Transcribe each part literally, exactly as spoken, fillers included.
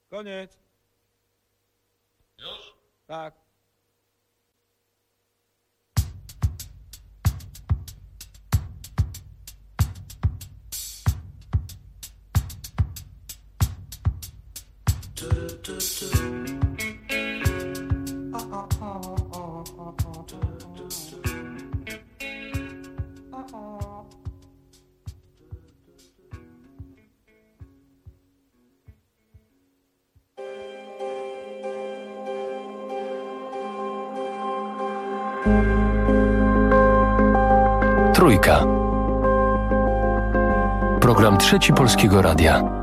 Koniec. Już? Tak. Trójka. Program Trzeci Polskiego Radia.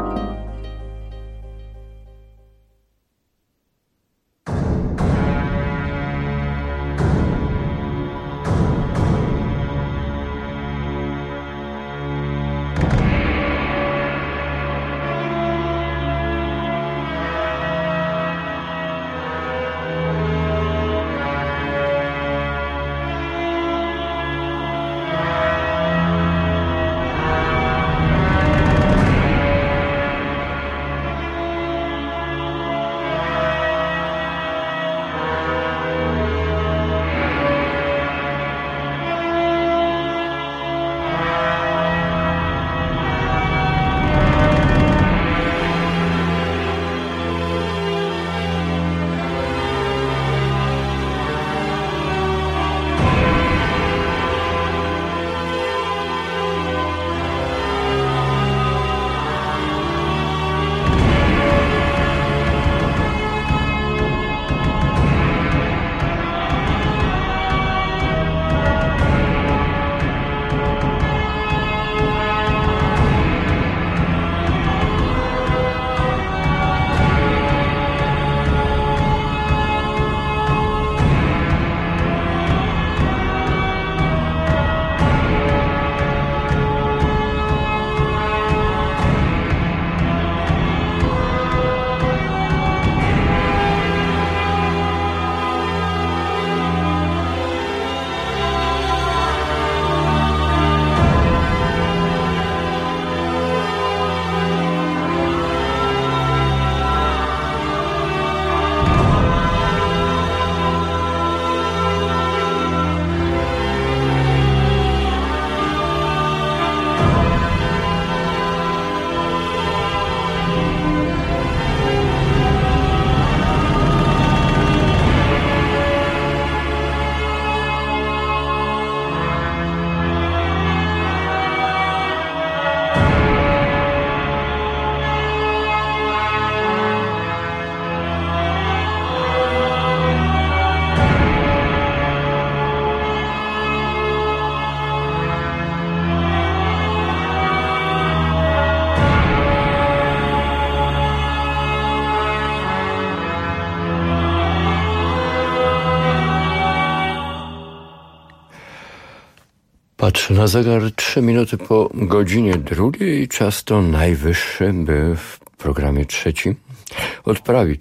Patrzę na zegar, trzy minuty po godzinie drugiej i czas to najwyższy, by w programie trzecim odprawić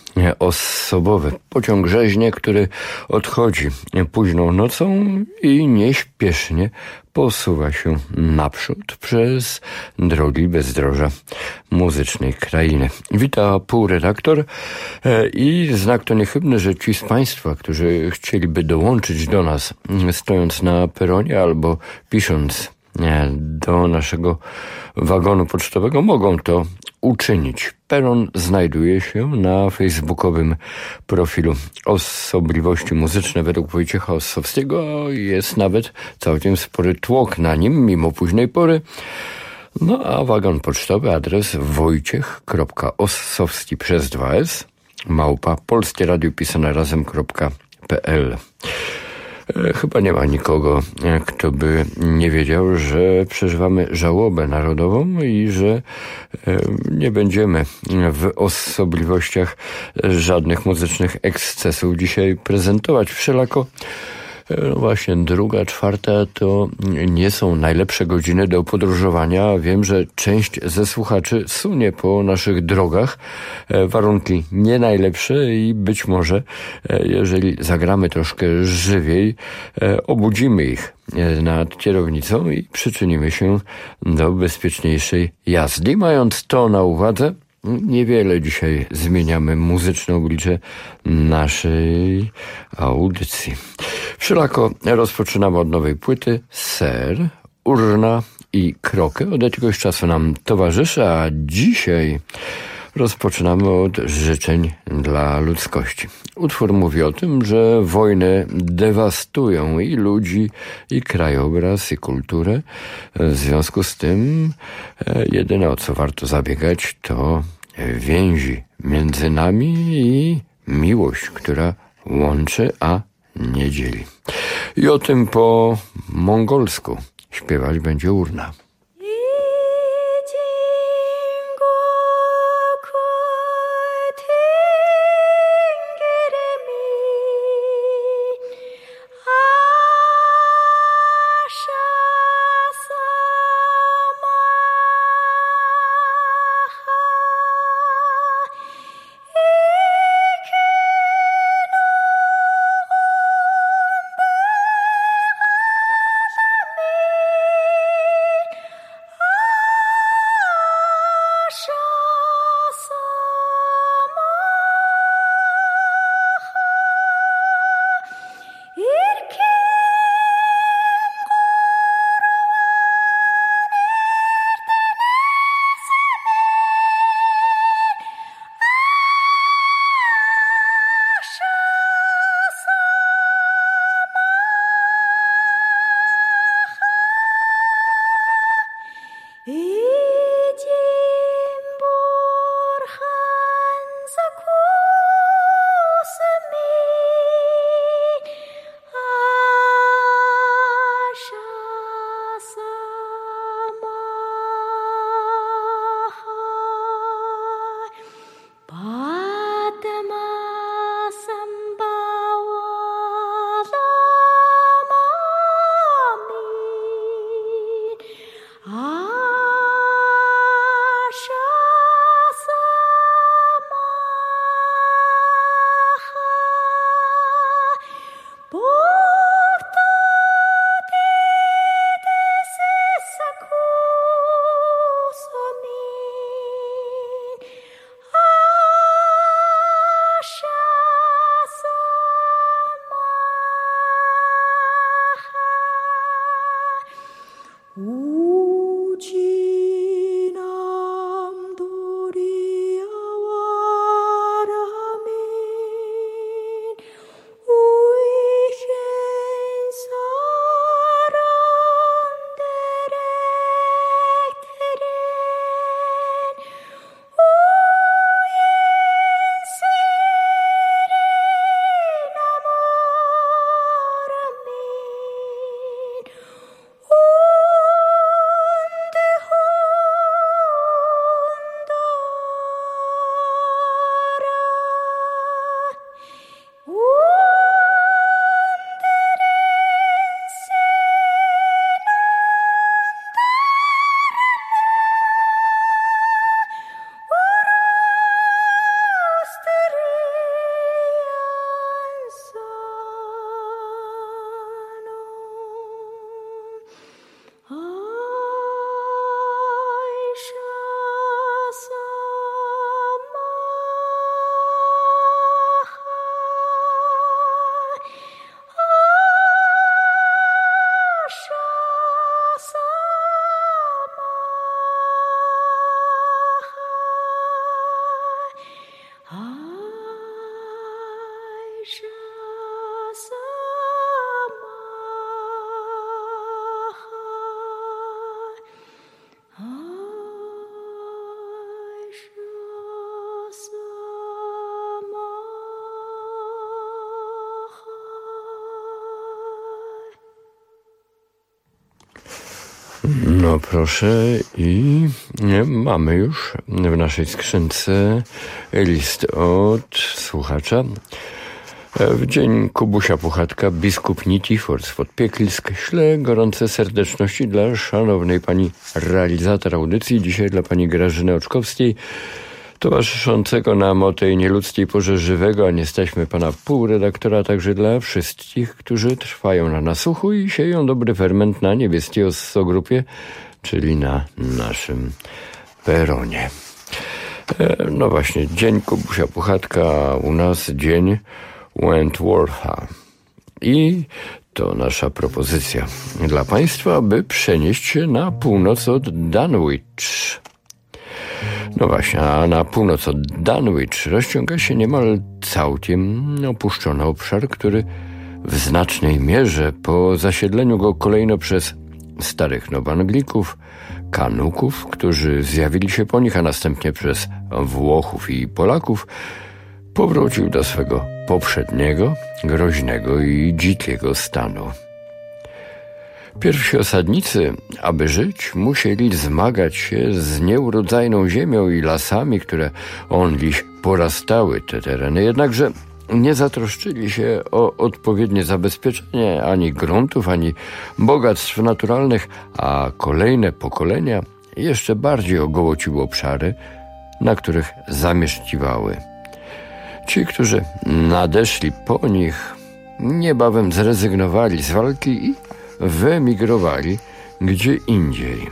osobowy pociąg rzeźnie, który odchodzi późną nocą i nieśpiesznie posuwa się naprzód przez drogi bezdroża muzycznej krainy. Wita półredaktor i znak to niechybny, że ci z Państwa, którzy chcieliby dołączyć do nas, stojąc na peronie albo pisząc do naszego wagonu pocztowego, mogą to uczynić. Peron znajduje się na facebookowym profilu Osobliwości Muzyczne według Wojciecha Ossowskiego. Jest nawet całkiem spory tłok na nim, mimo późnej pory. No a wagon pocztowy, adres wojciech kropka ossowski przez dwa s małpa polskie radio pisane razem kropka p l. Chyba nie ma nikogo, kto by nie wiedział, że przeżywamy żałobę narodową i że nie będziemy w osobliwościach żadnych muzycznych ekscesów dzisiaj prezentować. Wszelako no właśnie druga, czwarta to nie są najlepsze godziny do podróżowania. Wiem, że część ze słuchaczy sunie po naszych drogach. Warunki nie najlepsze i być może, jeżeli zagramy troszkę żywiej, obudzimy ich nad kierownicą i przyczynimy się do bezpieczniejszej jazdy. Mając to na uwadze, niewiele dzisiaj zmieniamy muzyczne oblicze naszej audycji. Wszelako rozpoczynamy od nowej płyty Ser, Urna i Krokę. Od jakiegoś czasu nam towarzyszy, a dzisiaj rozpoczynamy od życzeń dla ludzkości. Utwór mówi o tym, że wojny dewastują i ludzi, i krajobraz, i kulturę. W związku z tym jedyne, o co warto zabiegać, to więzi między nami i miłość, która łączy, a nie dzieli. I o tym po mongolsku śpiewać będzie Urna. No proszę, i nie, mamy już w naszej skrzynce list od słuchacza. W dzień Kubusia Puchatka, biskup Nitifor z Podpieklisk, ślę gorące serdeczności dla szanownej pani realizator audycji, dzisiaj dla pani Grażyny Oczkowskiej, towarzyszącego nam o tej nieludzkiej porze żywego, a nie staćmy pana półredaktora, a także dla wszystkich, którzy trwają na nasłuchu i sieją dobry ferment na niebieskiej Osso Grupie, czyli na naszym peronie. No właśnie, dzień Kubusia Puchatka, u nas dzień Wentwortha. I to nasza propozycja dla Państwa, by przenieść się na północ od Dunwich. No właśnie, a na północ od Dunwich rozciąga się niemal całkiem opuszczony obszar, który w znacznej mierze po zasiedleniu go kolejno przez starych Nowoanglików, Kanuków, którzy zjawili się po nich, a następnie przez Włochów i Polaków, powrócił do swego poprzedniego, groźnego i dzikiego stanu. Pierwsi osadnicy, aby żyć, musieli zmagać się z nieurodzajną ziemią i lasami, które onliś porastały te tereny. Jednakże nie zatroszczyli się o odpowiednie zabezpieczenie ani gruntów, ani bogactw naturalnych, a kolejne pokolenia jeszcze bardziej ogołociły obszary, na których zamieszkiwały. Ci, którzy nadeszli po nich, niebawem zrezygnowali z walki i wyemigrowali gdzie indziej.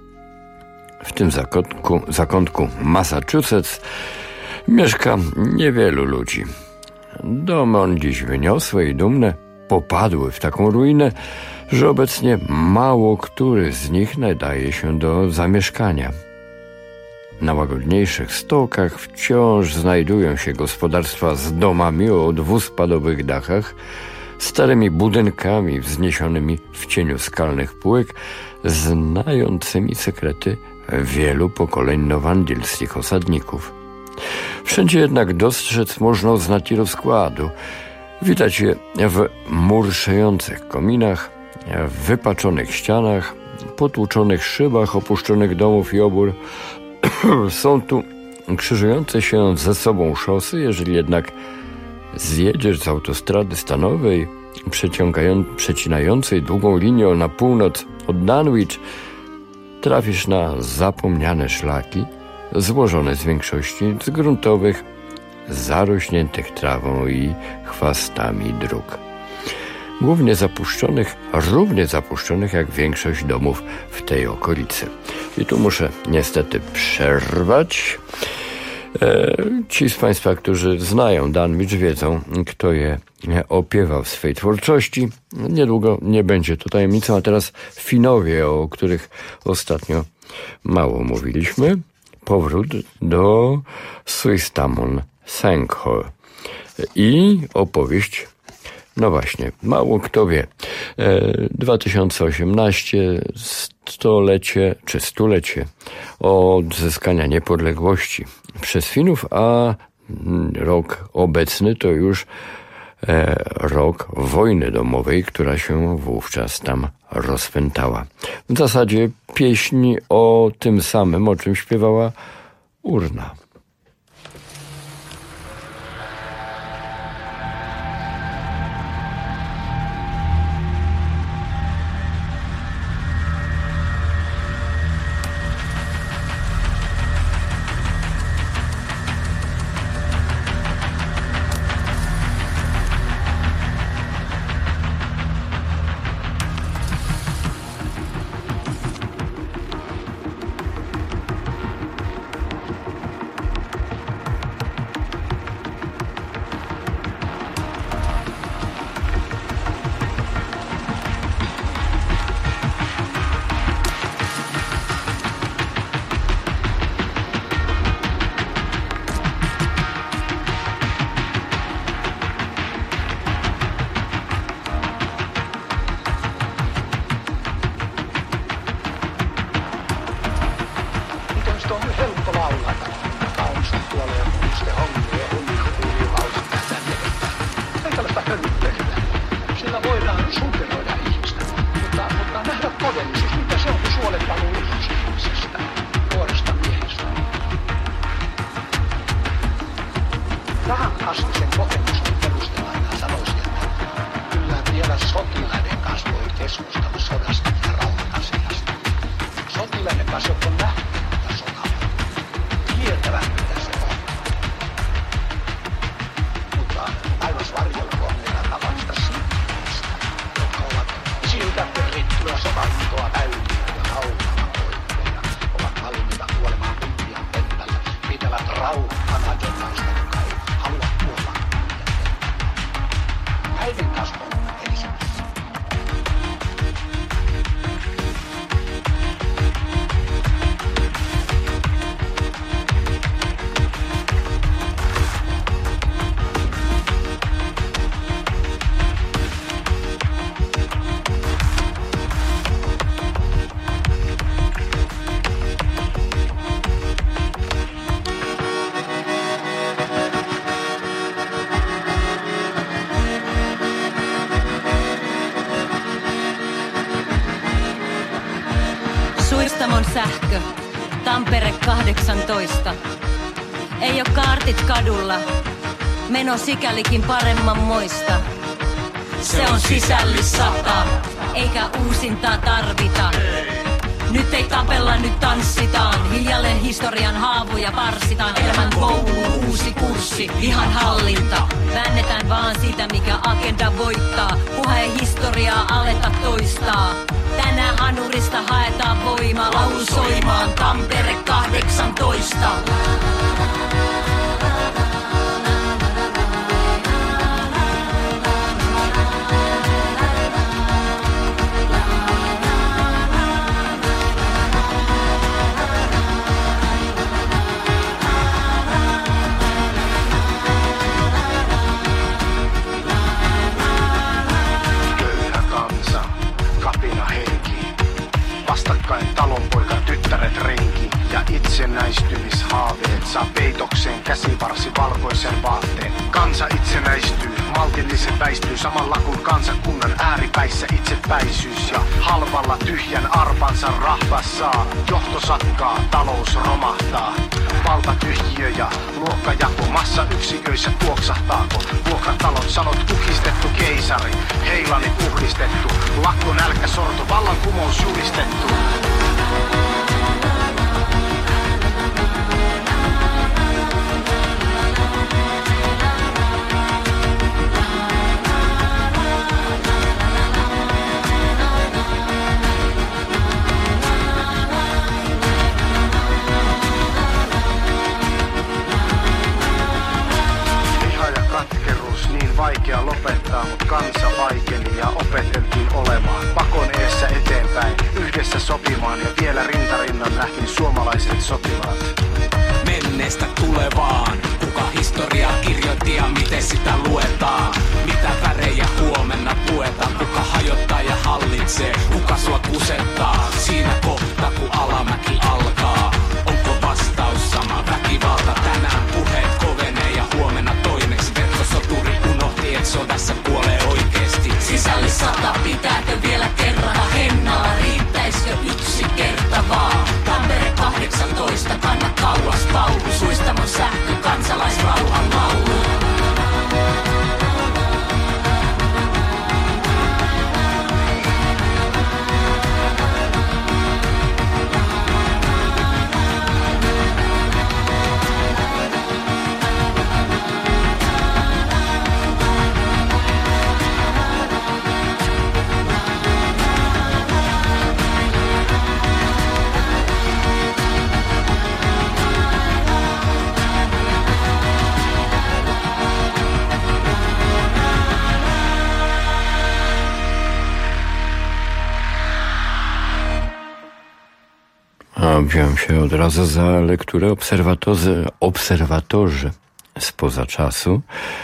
W tym zakątku, zakątku Massachusetts mieszka niewielu ludzi. Domy on dziś wyniosłe i dumne popadły w taką ruinę, że obecnie mało który z nich nadaje się do zamieszkania. Na łagodniejszych stokach wciąż znajdują się gospodarstwa z domami o dwuspadowych dachach, starymi budynkami wzniesionymi w cieniu skalnych półek, znającymi sekrety wielu pokoleń nowoangielskich osadników. Wszędzie jednak dostrzec można oznaki rozkładu. Widać je w murszejących kominach, w wypaczonych ścianach, potłuczonych szybach opuszczonych domów i obór. Są tu krzyżujące się ze sobą szosy, jeżeli jednak zjedziesz z autostrady stanowej, przecinającej długą linią na północ od Dunwich, trafisz na zapomniane szlaki, złożone z większości z gruntowych, zarośniętych trawą i chwastami dróg. Głównie zapuszczonych, równie zapuszczonych jak większość domów w tej okolicy. I tu muszę niestety przerwać. E, ci z Państwa, którzy znają Dunwich, wiedzą, kto je opiewał w swej twórczości. Niedługo nie będzie to tajemnicą, a teraz Finowie, o których ostatnio mało mówiliśmy. Powrót do Suistamon Senghor i opowieść, no właśnie, mało kto wie. dwa tysiące osiemnaście, stolecie czy stulecie odzyskania niepodległości przez Finów, a rok obecny to już rok wojny domowej, która się wówczas tam rozpętała. W zasadzie pieśń o tym samym, o czym śpiewała urna. Ovat valmiita kuolemaan kunnian pentällä. Pitellä sähkö. Tampere kahdeksantoista. Ei oo kaartit kadulla. Meno sikälikin paremman moista. Se on sisällissata, eikä uusintaa tarvita. Nyt ei tapella, nyt tanssitaan. Hiljalleen historian haavoja parsitaan. Elämän kouluun uusi kurssi, vihan hallinta. Väännetään vaan sitä, mikä agenda voittaa. Puheen historiaa aleta toistaa. Tänään hanurista haetaan voima. Laulu soimaan Tampere kahdeksantoista. Talonpoika, tyttäret, renki ja itsenäistymishaaveet saa peitokseen käsivarsi valkoisen vaatteen. Kansa itsenäistyy, maltilliset väistyy samalla kun kansakunnan ääripäissä itsepäisyys ja halvalla tyhjän arpansa rahvas saa. Johto sakkaa, talous romahtaa, valtatyhjiö ja luokkajako massayksiköissä tuoksahtaako. Vuokratalot sanot kukistettu keisari, heilani puhdistettu, lakko nälkä sorto, vallankumous julistettu. Vaikea lopettaa, mut kansa vaikeni ja opeteltiin olemaan pakon eessä eteenpäin, yhdessä sopimaan ja vielä rintarinnan nähtiin suomalaiset sotilaat. Menneestä tulevaan, kuka historiaa kirjoitti ja miten sitä luetaan? Mitä värejä huomenna tuetaan, kuka hajottaa ja hallitsee, kuka sua kusettaa? Siinä kohta kun alamäki alkaa, onko vastaus sama väkivalta? Tänään puheet kovenee ja huomenna toimeksi vettosoturi unohti, et sodassa kuolee oikeesti. Sisällissata, pitääkö vielä kerrata hennalla, riittäisikö yksi kerta vaan? Tampere kahdeksantoista, kanna kauas paulu, suistamon sähkö, kansalaisrauhan laulu. Wziąłem się od razu za lekturę obserwatorzy, obserwatorzy spoza czasu.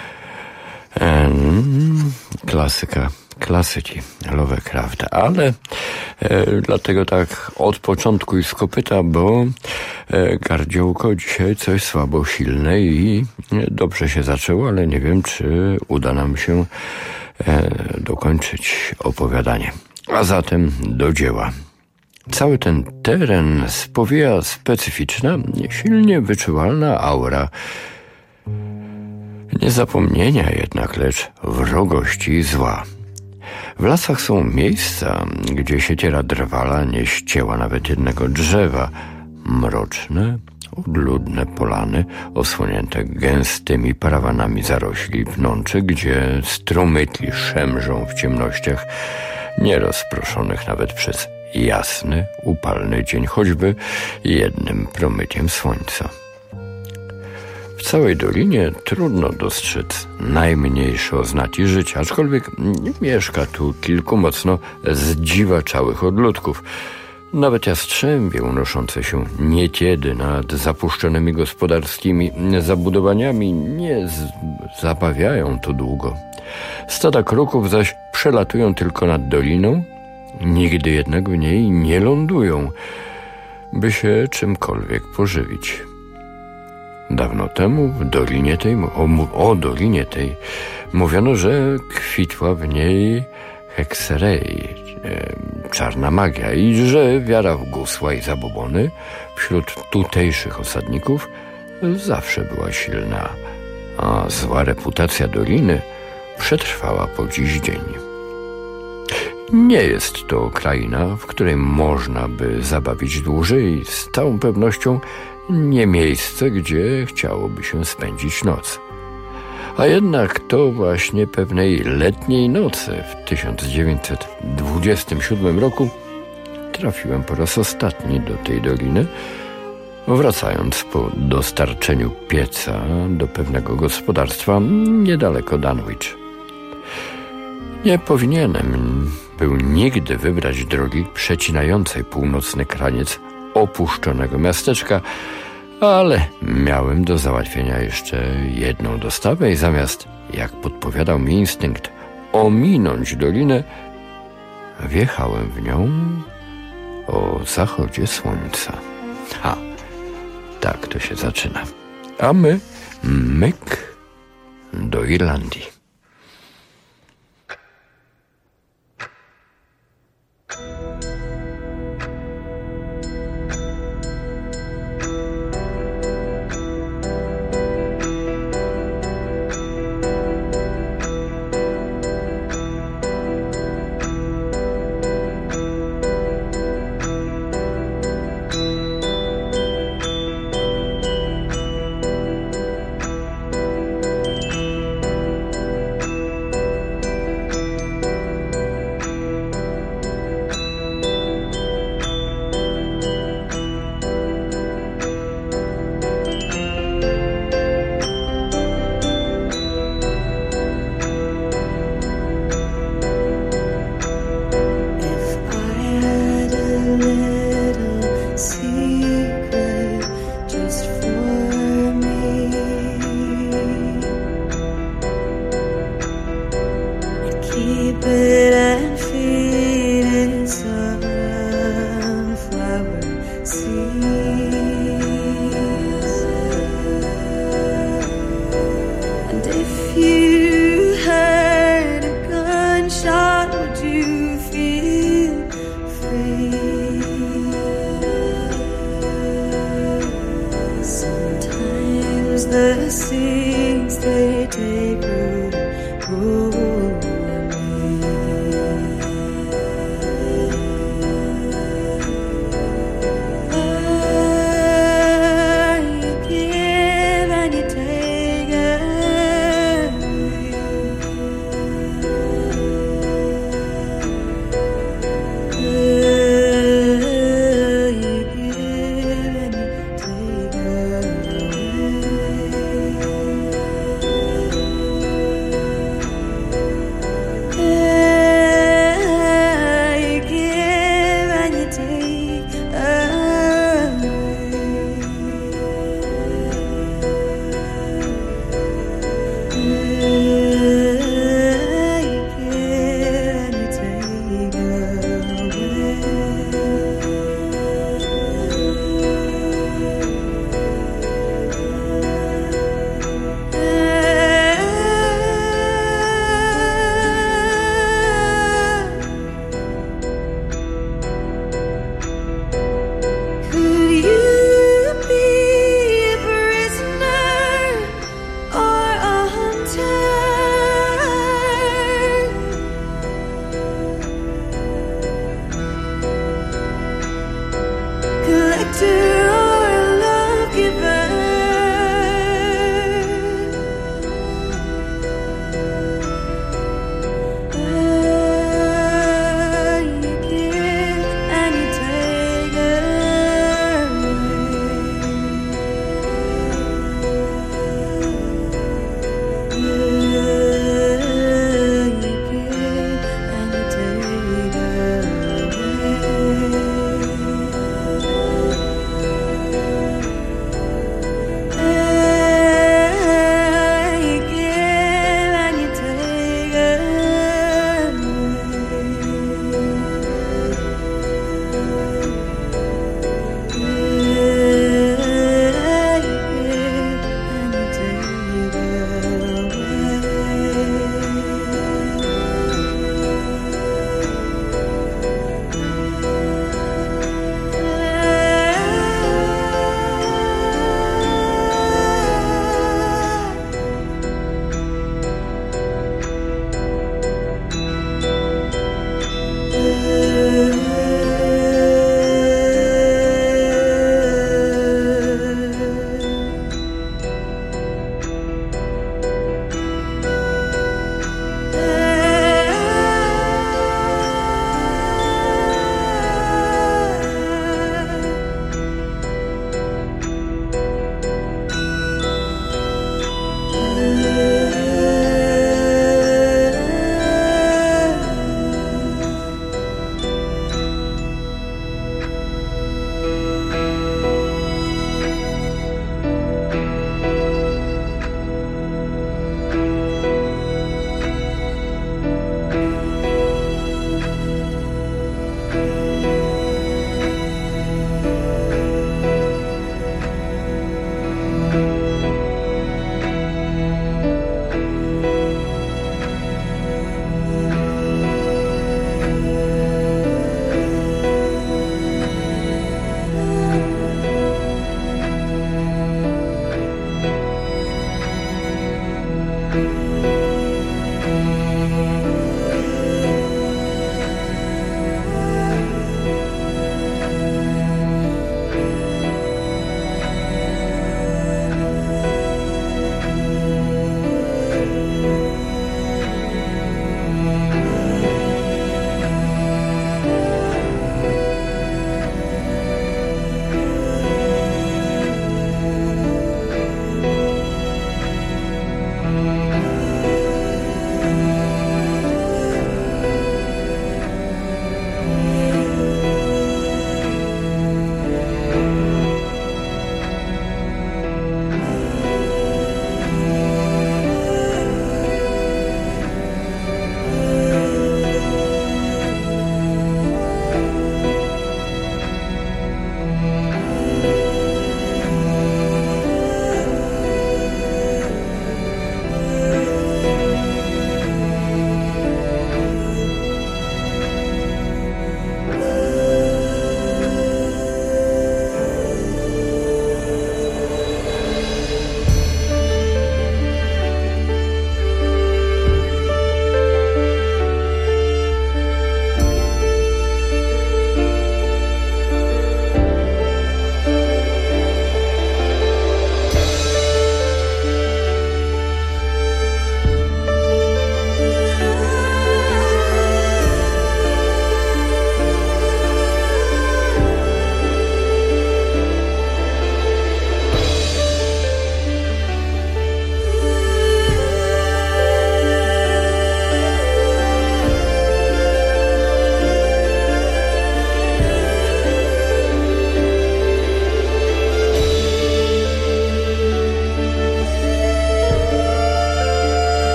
Ehm, klasyka, klasyki Lovecraft, ale e, dlatego tak od początku i z kopyta, bo e, gardziołko dzisiaj coś słabo silne i dobrze się zaczęło, ale nie wiem, czy uda nam się e, dokończyć opowiadanie. A zatem do dzieła. Cały ten teren spowija specyficzna, silnie wyczuwalna aura niezapomnienia jednak, lecz wrogości i zła. W lasach są miejsca, gdzie siekiera drwala nie ścięła nawet jednego drzewa. Mroczne, odludne polany osłonięte gęstymi parawanami zarośli pnączy, gdzie strumytli szemrzą w ciemnościach nierozproszonych nawet przez jasny, upalny dzień, choćby jednym promyciem słońca. W całej dolinie trudno dostrzec najmniejsze oznaki życia, aczkolwiek mieszka tu kilku mocno zdziwaczałych odludków. Nawet jastrzębie unoszące się niekiedy nad zapuszczonymi gospodarskimi zabudowaniami nie z- zabawiają tu długo. Stada kruków zaś przelatują tylko nad doliną, nigdy jednak w niej nie lądują, by się czymkolwiek pożywić. Dawno temu w dolinie tej, o, o dolinie tej mówiono, że kwitła w niej hekserei, czarna magia i że wiara w gusła i zabobony wśród tutejszych osadników zawsze była silna, a zła reputacja doliny przetrwała po dziś dzień. Nie jest to kraina, w której można by zabawić dłużej i z całą pewnością nie miejsce, gdzie chciałoby się spędzić noc. A jednak to właśnie pewnej letniej nocy w tysiąc dziewięćset dwudziestym siódmym roku trafiłem po raz ostatni do tej doliny, wracając po dostarczeniu pieca do pewnego gospodarstwa niedaleko Dunwich. Nie powinienem był nigdy wybrać drogi przecinającej północny kraniec opuszczonego miasteczka, ale miałem do załatwienia jeszcze jedną dostawę i zamiast, jak podpowiadał mi instynkt, ominąć dolinę, wjechałem w nią o zachodzie słońca. Ha, tak to się zaczyna. A my, myk do Irlandii.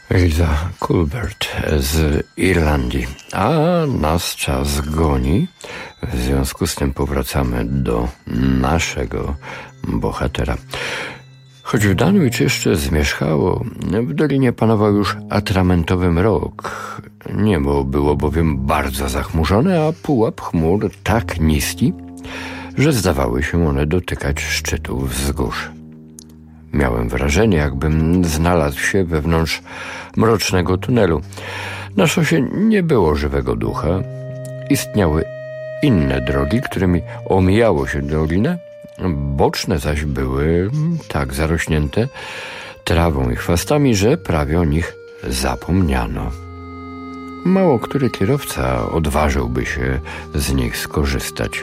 Eliza Culbert z Irlandii. A nas czas goni. W związku z tym powracamy do naszego bohatera. Choć w Dunwich jeszcze zmierzchało, w dolinie panował już atramentowy mrok. Niebo było bowiem bardzo zachmurzone, a pułap chmur tak niski, że zdawały się one dotykać szczytów wzgórz. Miałem wrażenie, jakbym znalazł się wewnątrz mrocznego tunelu. Na szosie nie było żywego ducha. Istniały inne drogi, którymi omijało się dolinę. Boczne zaś były tak zarośnięte trawą i chwastami, że prawie o nich zapomniano. Mało który kierowca odważyłby się z nich skorzystać.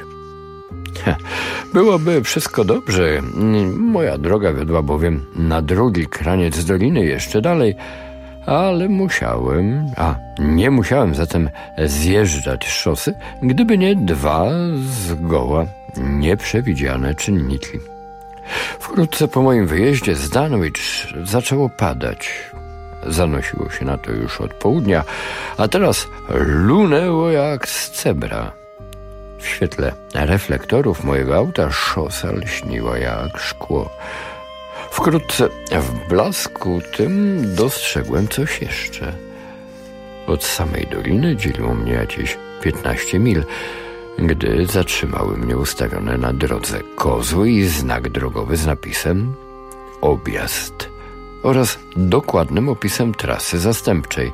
Byłoby wszystko dobrze. Moja droga wiodła bowiem na drugi kraniec doliny, jeszcze dalej, ale musiałem, a nie musiałem zatem zjeżdżać z szosy, gdyby nie dwa zgoła nieprzewidziane czynniki. Wkrótce po moim wyjeździe z Dunwich zaczęło padać. Zanosiło się na to już od południa, a teraz lunęło jak z cebra. W świetle reflektorów mojego auta szosa lśniła jak szkło. Wkrótce w blasku tym dostrzegłem coś jeszcze. Od samej doliny dzieliło mnie jakieś piętnaście mil, gdy zatrzymały mnie ustawione na drodze kozły i znak drogowy z napisem objazd oraz dokładnym opisem trasy zastępczej.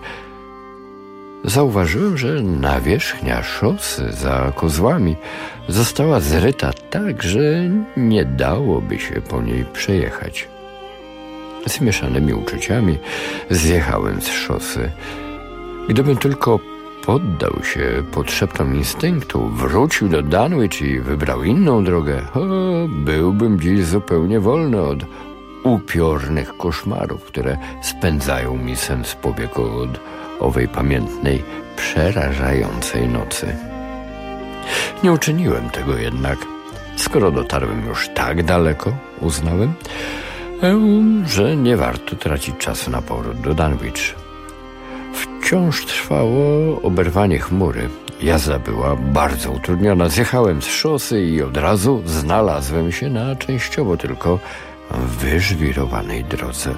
Zauważyłem, że nawierzchnia szosy za kozłami została zryta tak, że nie dałoby się po niej przejechać. Z mieszanymi uczuciami zjechałem z szosy. Gdybym tylko poddał się podszeptom instynktu, wrócił do Dunwich i wybrał inną drogę, o, byłbym dziś zupełnie wolny od upiornych koszmarów, które spędzają mi sen z powiek od owej pamiętnej, przerażającej nocy. Nie uczyniłem tego jednak. Skoro dotarłem już tak daleko, uznałem, że nie warto tracić czasu na powrót do Dunwich. Wciąż trwało oberwanie chmury. Jazda była bardzo utrudniona. Zjechałem z szosy i od razu znalazłem się na częściowo tylko wyżwirowanej drodze.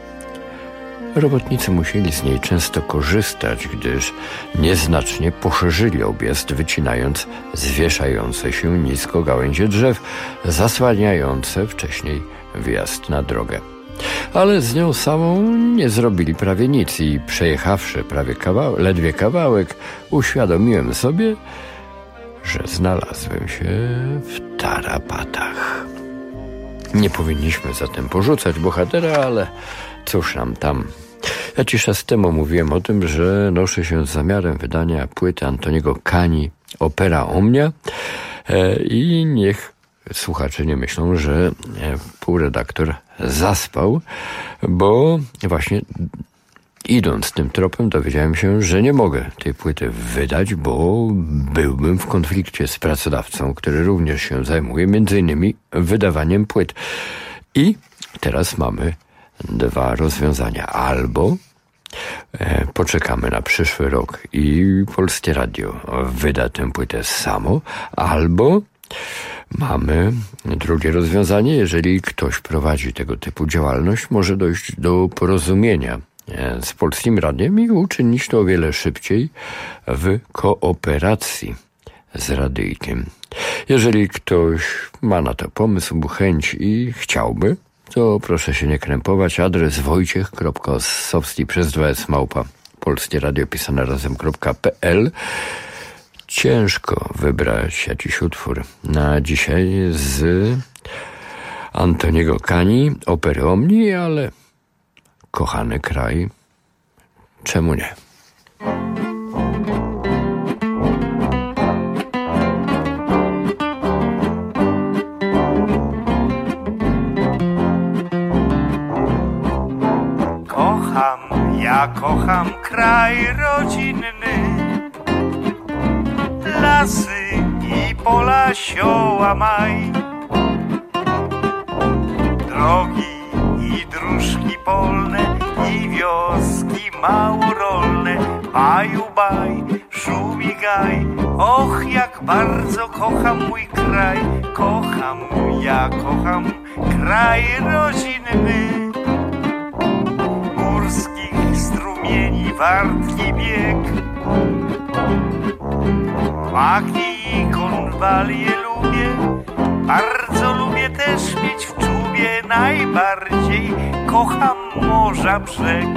Robotnicy musieli z niej często korzystać, gdyż nieznacznie poszerzyli objazd, wycinając zwieszające się nisko gałęzie drzew, zasłaniające wcześniej wjazd na drogę. Ale z nią samą nie zrobili prawie nic i przejechawszy prawie kawałek, ledwie kawałek, uświadomiłem sobie, że znalazłem się w tarapatach. Nie powinniśmy zatem porzucać bohatera, ale cóż nam tam. Jakiś czas temu mówiłem o tym, że noszę się z zamiarem wydania płyty Antoniego Cani Opera Omnia e, i niech słuchacze nie myślą, że półredaktor zaspał, bo właśnie idąc tym tropem dowiedziałem się, że nie mogę tej płyty wydać, bo byłbym w konflikcie z pracodawcą, który również się zajmuje między innymi wydawaniem płyt. I teraz mamy dwa rozwiązania. Albo e, poczekamy na przyszły rok i Polskie Radio wyda tę płytę samo, albo mamy drugie rozwiązanie. Jeżeli ktoś prowadzi tego typu działalność, może dojść do porozumienia z Polskim Radiem i uczynić to o wiele szybciej w kooperacji z radyjkiem. Jeżeli ktoś ma na to pomysł, chęć i chciałby, to proszę się nie krępować. Adres wojciech kropka ossowski przez dwa s małpa polskie radio pisane razem.pl. Ciężko wybrać jakiś utwór na dzisiaj z Antoniego Cani, Opery Omni, ale kochany kraj, czemu nie? Kocham, ja kocham kraj rodzinny, lasy i pola, sioła, maj, drogi i dróżki polne i wioski małorolne, baju baj, szumigaj. Och, jak bardzo kocham mój kraj, kocham, ja kocham kraj rodzinny. Górskich strumieni wartki bieg, maki i konwalie lubię, bardzo lubię też mieć w czubie, najbardziej kocham morza brzeg.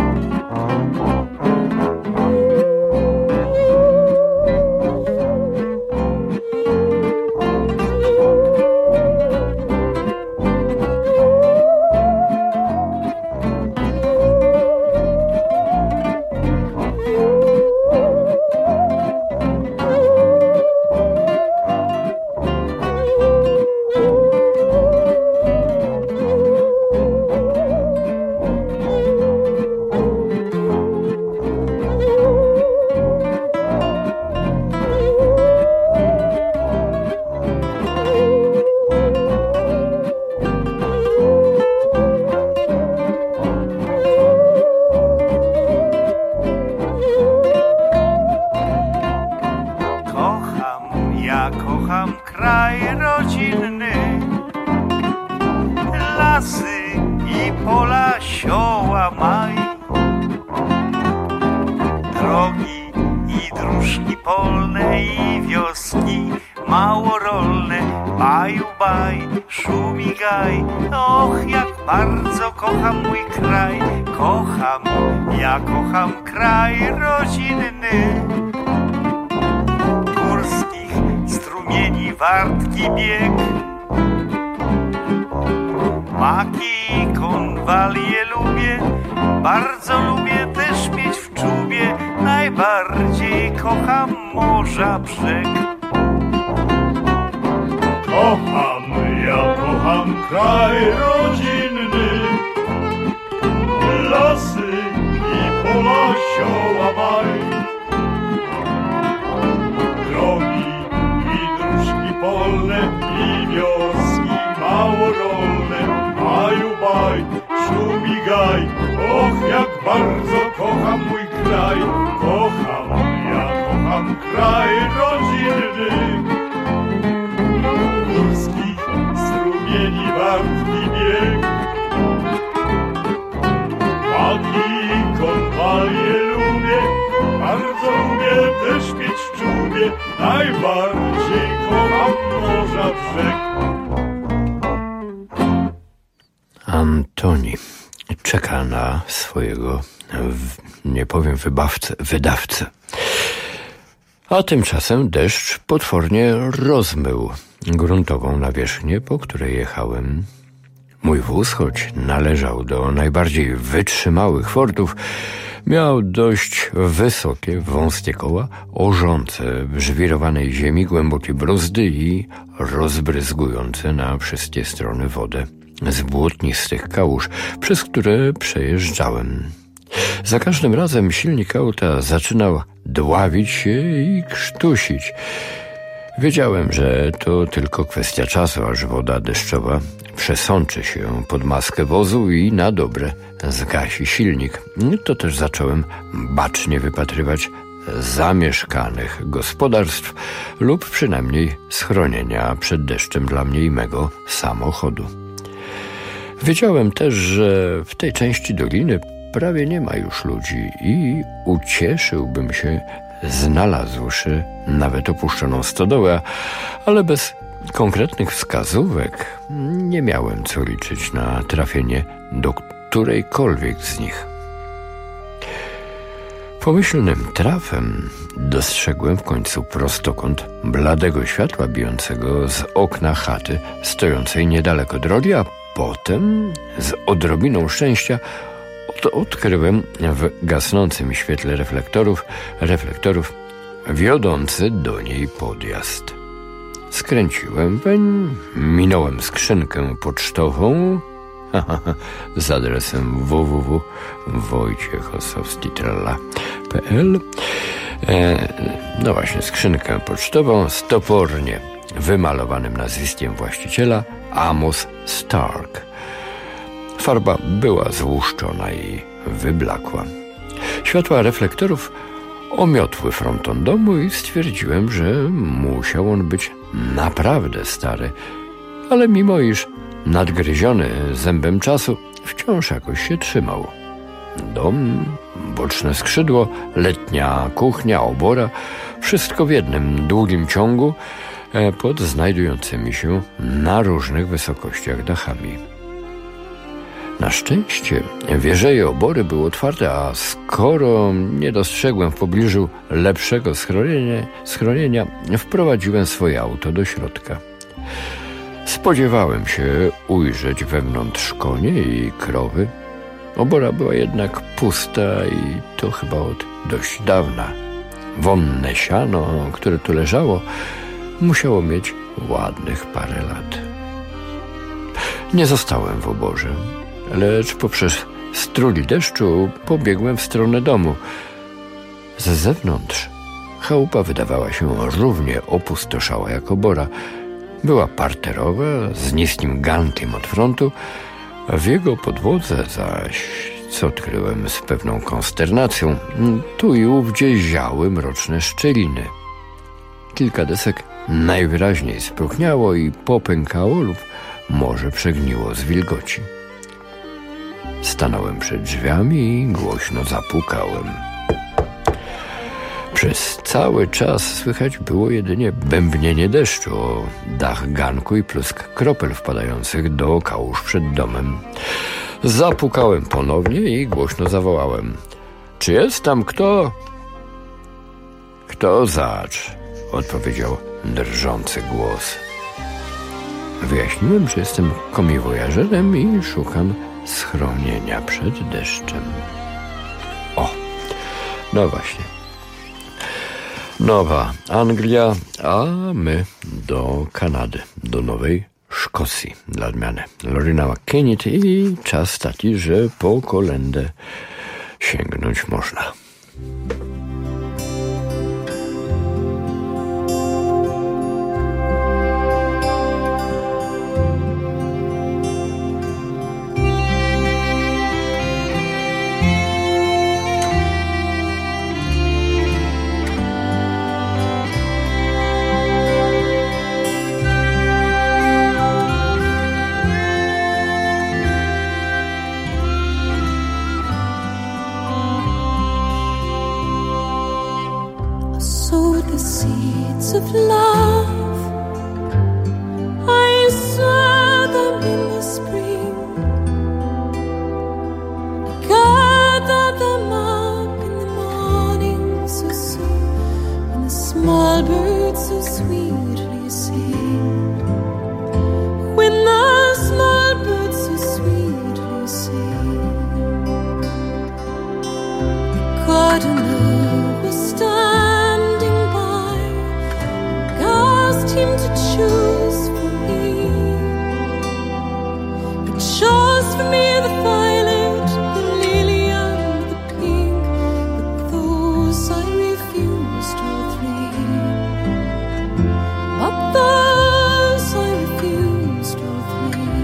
Wartki bieg, maki i konwalie lubię, bardzo lubię też mieć w czubie, najbardziej kocham morza brzeg. Kocham, ja kocham kraj rodzinny, lasy i pola, sioła, maj, drogi polne i wioski małorolne, baju baj, szumigaj. Och, jak bardzo kocham mój kraj, kocham, ja kocham kraj rodzinny. Górskich strumieni wartki bieg, maki i konwalie lubię, bardzo lubię też mieć w czubie, najbardziej kocham morza brzeg. Antoni czeka na swojego, nie powiem wybawcę, wydawcę. A tymczasem deszcz potwornie rozmył gruntową nawierzchnię, po której jechałem. Mój wóz, choć należał do najbardziej wytrzymałych Fordów, miał dość wysokie, wąskie koła, orzące w żwirowanej ziemi, głębokie bruzdy i rozbryzgujące na wszystkie strony wodę z błotnistych kałuż, przez które przejeżdżałem. Za każdym razem silnik auta zaczynał dławić się i krztusić. Wiedziałem, że to tylko kwestia czasu, aż woda deszczowa przesączy się pod maskę wozu i na dobre zgasi silnik. To też zacząłem bacznie wypatrywać zamieszkanych gospodarstw lub przynajmniej schronienia przed deszczem dla mnie i mego samochodu. Wiedziałem też, że w tej części doliny prawie nie ma już ludzi i ucieszyłbym się, znalazłszy nawet opuszczoną stodołę, ale bez konkretnych wskazówek nie miałem co liczyć na trafienie do którejkolwiek z nich. Pomyślnym trafem dostrzegłem w końcu prostokąt bladego światła bijącego z okna chaty stojącej niedaleko drogi, a potem z odrobiną szczęścia odkryłem w gasnącym świetle reflektorów, reflektorów wiodący do niej podjazd. Skręciłem weń, minąłem skrzynkę pocztową z adresem w w w kropka wojciechosowskitralla kropka p l. E, no właśnie, skrzynkę pocztową z topornie wymalowanym nazwiskiem właściciela, Amos Stark. Farba była złuszczona i wyblakła. Światła reflektorów omiotły fronton domu i stwierdziłem, że musiał on być naprawdę stary, ale mimo iż nadgryziony zębem czasu, wciąż jakoś się trzymał. Dom, boczne skrzydło, letnia kuchnia, obora, wszystko w jednym długim ciągu pod znajdującymi się na różnych wysokościach dachami. Na szczęście wieże i obory były otwarte, a skoro nie dostrzegłem w pobliżu lepszego schronienia, schronienia, wprowadziłem swoje auto do środka. Spodziewałem się ujrzeć wewnątrz konie i krowy. Obora była jednak pusta i to chyba od dość dawna. Wonne siano, które tu leżało, musiało mieć ładnych parę lat. Nie zostałem w oborze, lecz poprzez struli deszczu pobiegłem w stronę domu. Z zewnątrz chałupa wydawała się równie opustoszała jak obora. Była parterowa, z niskim gankiem od frontu, a w jego podłodze zaś, co odkryłem z pewną konsternacją, tu i ówdzie ziały mroczne szczeliny. Kilka desek najwyraźniej spróchniało i popękało lub może przegniło z wilgoci. Stanąłem przed drzwiami i głośno zapukałem. Przez cały czas słychać było jedynie bębnienie deszczu o dach ganku i plusk kropel wpadających do kałuż przed domem. Zapukałem ponownie i głośno zawołałem. Czy jest tam kto? Kto zacz? Odpowiedział drżący głos. Wyjaśniłem, że jestem komiwojażerem i szukam schronienia przed deszczem. O, no właśnie. Nowa Anglia, a my do Kanady, do Nowej Szkocji dla odmiany. Lorena McKennitt i czas taki, że po kolędę sięgnąć można. Of love, I saw them in the spring, gather them up in the morning so soon, when the small birds so sweetly sing, when the small birds so sweetly sing. The gardener was standing by, him to choose for me. He chose for me the violet, the lily and the pink, but those I refused all three. But those I refused all three.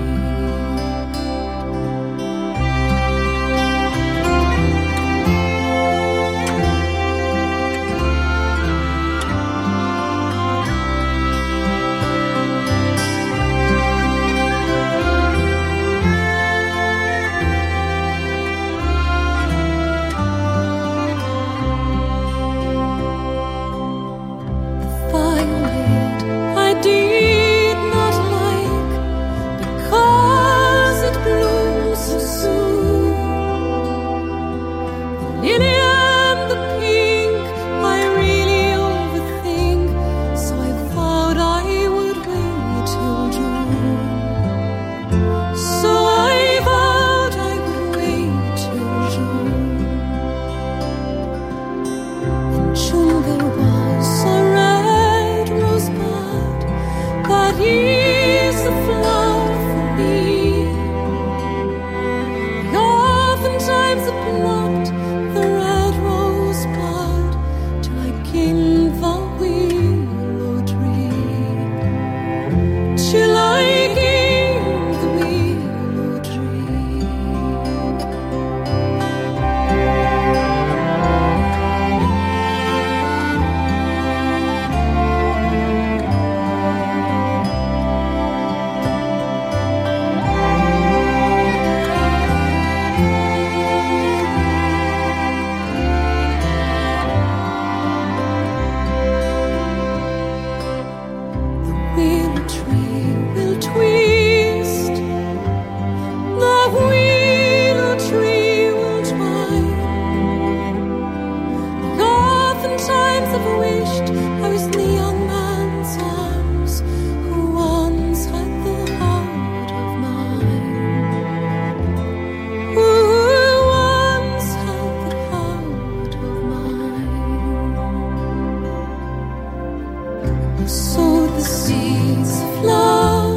sowed the seeds of love.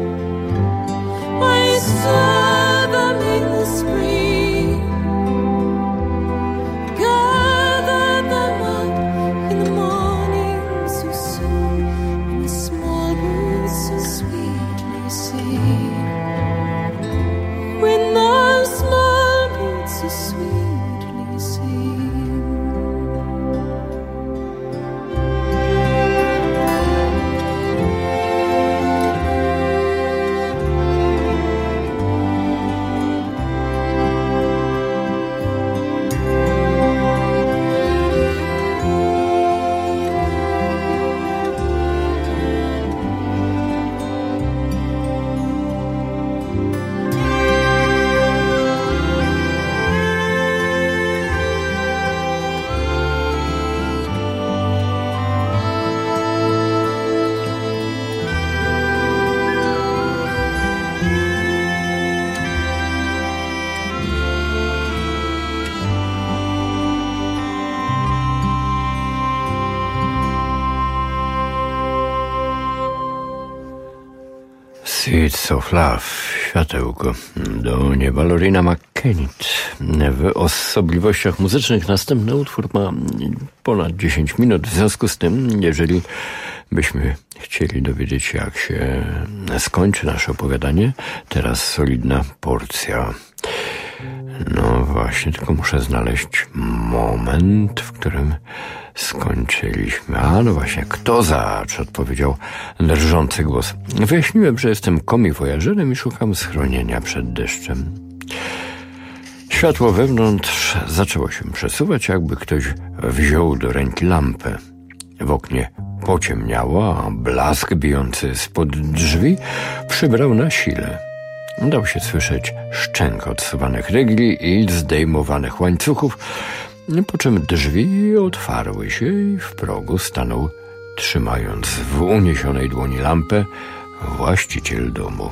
I saw them in the spring, gathered them up in the morning so soon, and the small birds so sweetly sing. When the small birds so sweetly sing. Seeds of Love, światełko do nieba, Loreena McKennitt. W osobliwościach muzycznych następny utwór ma ponad dziesięć minut, w związku z tym, jeżeli byśmy chcieli dowiedzieć się, jak się skończy nasze opowiadanie, teraz solidna porcja. No właśnie, tylko muszę znaleźć moment, w którym skończyliśmy. A no właśnie, kto zacz? Odpowiedział drżący głos. Wyjaśniłem, że jestem komiwojażerem i szukam schronienia przed deszczem. Światło wewnątrz zaczęło się przesuwać, jakby ktoś wziął do ręki lampę. W oknie pociemniało, a blask bijący spod drzwi przybrał na sile. Dał się słyszeć szczęk odsuwanych rygli i zdejmowanych łańcuchów, po czym drzwi otwarły się i w progu stanął, trzymając w uniesionej dłoni lampę, właściciel domu.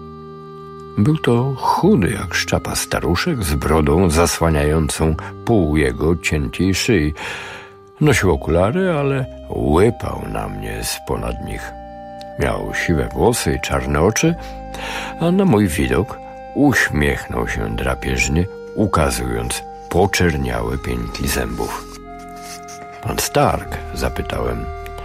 Był to chudy jak szczapa staruszek z brodą zasłaniającą pół jego ciętej szyi. Nosił okulary, ale łypał na mnie zponad nich. Miał siwe włosy i czarne oczy, a na mój widok uśmiechnął się drapieżnie, ukazując poczerniałe pieńki zębów. Pan Stark? Zapytałem.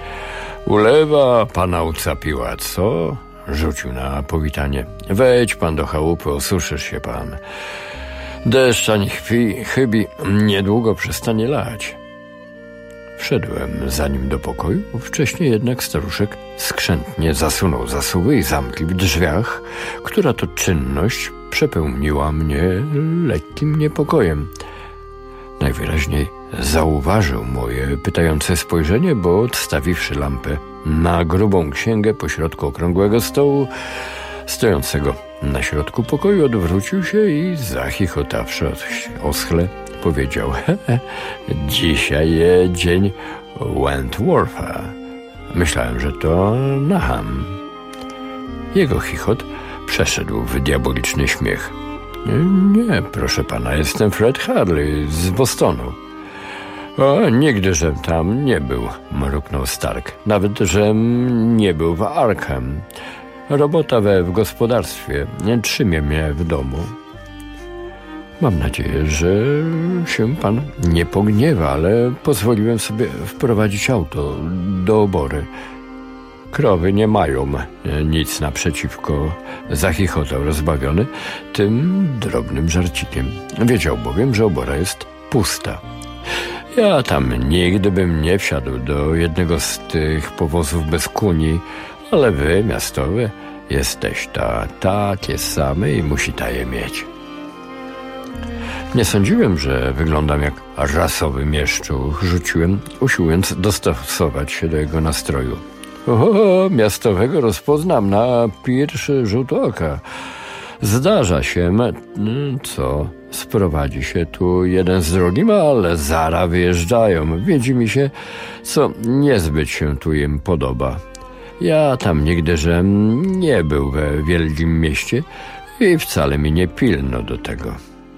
Ulewa pana ucapiła, co? Rzucił na powitanie. Wejdź pan do chałupy, osuszysz się pan. Deszcz ani chwi, chybi niedługo przestanie lać. Wszedłem za nim do pokoju, wcześniej jednak staruszek skrzętnie zasunął zasuwy i zamkli w drzwiach, która to czynność przepełniła mnie lekkim niepokojem. Najwyraźniej zauważył moje pytające spojrzenie, bo odstawiwszy lampę na grubą księgę pośrodku okrągłego stołu, stojącego na środku pokoju, odwrócił się i zachichotawszy oschle powiedział: dzisiaj dzień Wentwortha. Myślałem, że to Nahum. Jego chichot przeszedł w diaboliczny śmiech. Nie, proszę pana, jestem Fred Harley z Bostonu. O, nigdy, żem tam nie był, mruknął Stark. Nawet, żem nie był w Arkham. Robota we w gospodarstwie nie trzymie mnie w domu. Mam nadzieję, że się pan nie pogniewa, ale pozwoliłem sobie wprowadzić auto do obory. Krowy nie mają nic naprzeciwko, zachichotał rozbawiony tym drobnym żarcikiem. Wiedział bowiem, że obora jest pusta. Ja tam nigdy bym nie wsiadł do jednego z tych powozów bez kuni, ale wy, miastowe, jesteś ta takie same i musita je mieć. Nie sądziłem, że wyglądam jak rasowy mieszczuch, rzuciłem, usiłując dostosować się do jego nastroju. O, miastowego rozpoznam na pierwszy rzut oka. Zdarza się, co, sprowadzi się tu jeden z drugim, ale zara wyjeżdżają. Wiedzi mi się, co niezbyt się tu im podoba. Ja tam nigdy, że nie był we wielkim mieście i wcale mi nie pilno do tego.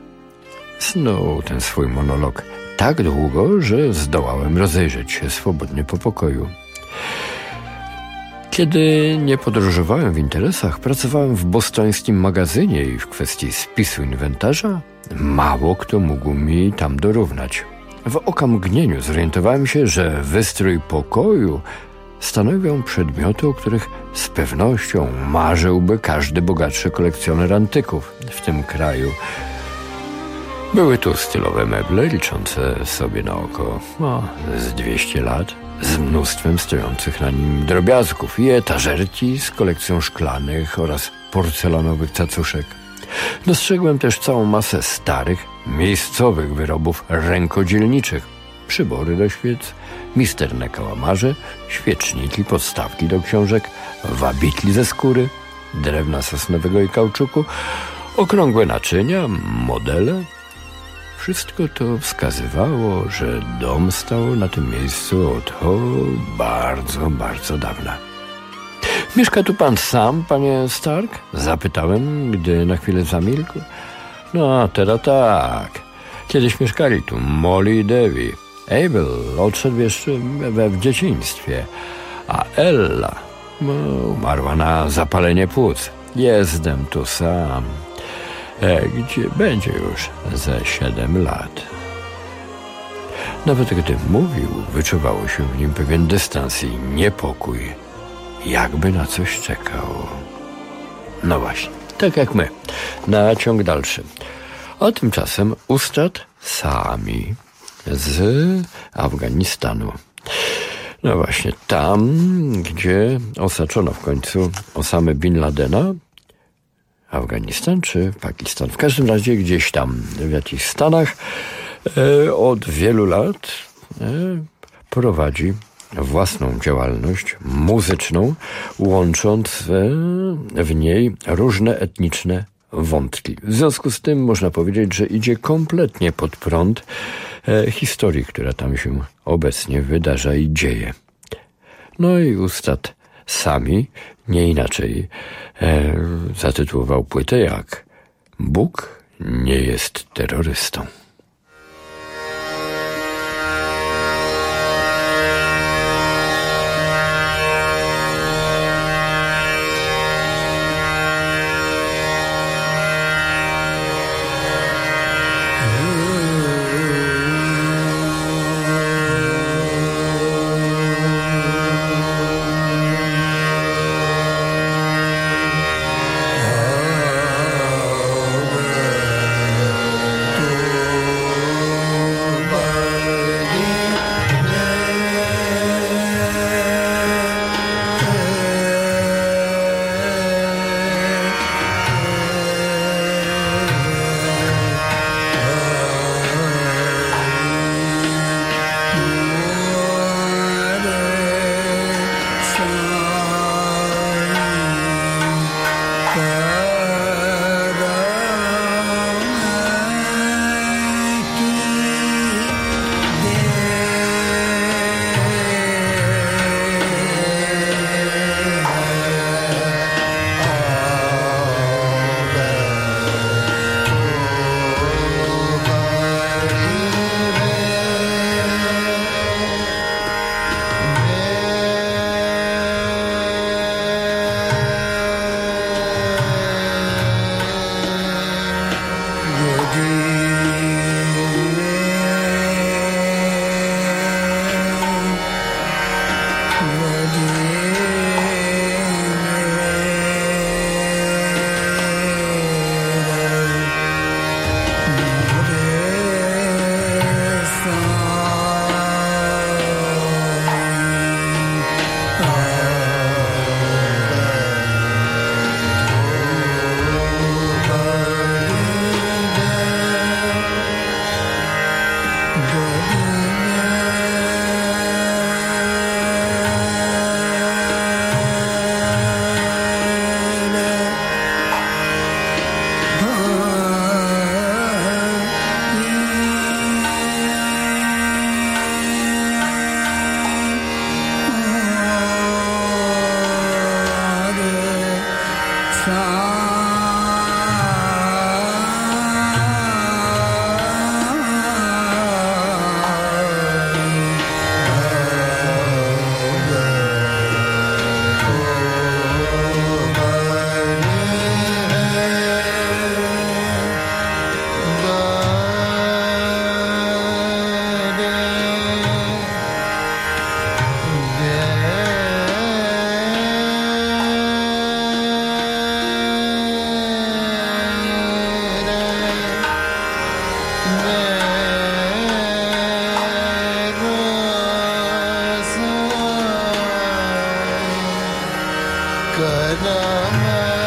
Snuł ten swój monolog tak długo, że zdołałem rozejrzeć się swobodnie po pokoju. Kiedy nie podróżowałem w interesach, pracowałem w bostońskim magazynie i w kwestii spisu inwentarza mało kto mógł mi tam dorównać. W okamgnieniu zorientowałem się, że wystrój pokoju stanowią przedmioty, o których z pewnością marzyłby każdy bogatszy kolekcjoner antyków w tym kraju. Były tu stylowe meble liczące sobie na oko no, z dwieście lat, z mnóstwem stojących na nim drobiazgów i etażerki z kolekcją szklanych oraz porcelanowych cacuszek. Dostrzegłem też całą masę starych, miejscowych wyrobów rękodzielniczych, przybory do świec, misterne kałamarze, świeczniki, podstawki do książek, wabitli ze skóry, drewna sosnowego i kauczuku, okrągłe naczynia, modele. Wszystko to wskazywało, że dom stał na tym miejscu od o, bardzo, bardzo dawna. Mieszka tu pan sam, panie Stark? Zapytałem, gdy na chwilę zamilkł. No, teraz tak. Kiedyś mieszkali tu Molly i Debbie. Abel odszedł jeszcze we w dzieciństwie, a Ella no, umarła na zapalenie płuc. Jestem tu sam. E, gdzie będzie już ze siedem lat. Nawet gdy mówił, wyczuwało się w nim pewien dystans i niepokój. Jakby na coś czekał. No właśnie, tak jak my, na ciąg dalszy. A tymczasem Ustad Sami z Afganistanu. No właśnie, tam, gdzie osaczono w końcu Osamę Bin Ladena. Afganistan czy Pakistan? W każdym razie gdzieś tam, w jakichś Stanach, e, od wielu lat e, prowadzi własną działalność muzyczną, łącząc e, w niej różne etniczne wątki. W związku z tym można powiedzieć, że idzie kompletnie pod prąd e, historii, która tam się obecnie wydarza i dzieje. No i Ustad Sami nie inaczej e, zatytułował płytę jak Bóg nie jest terrorystą. Oh Good night.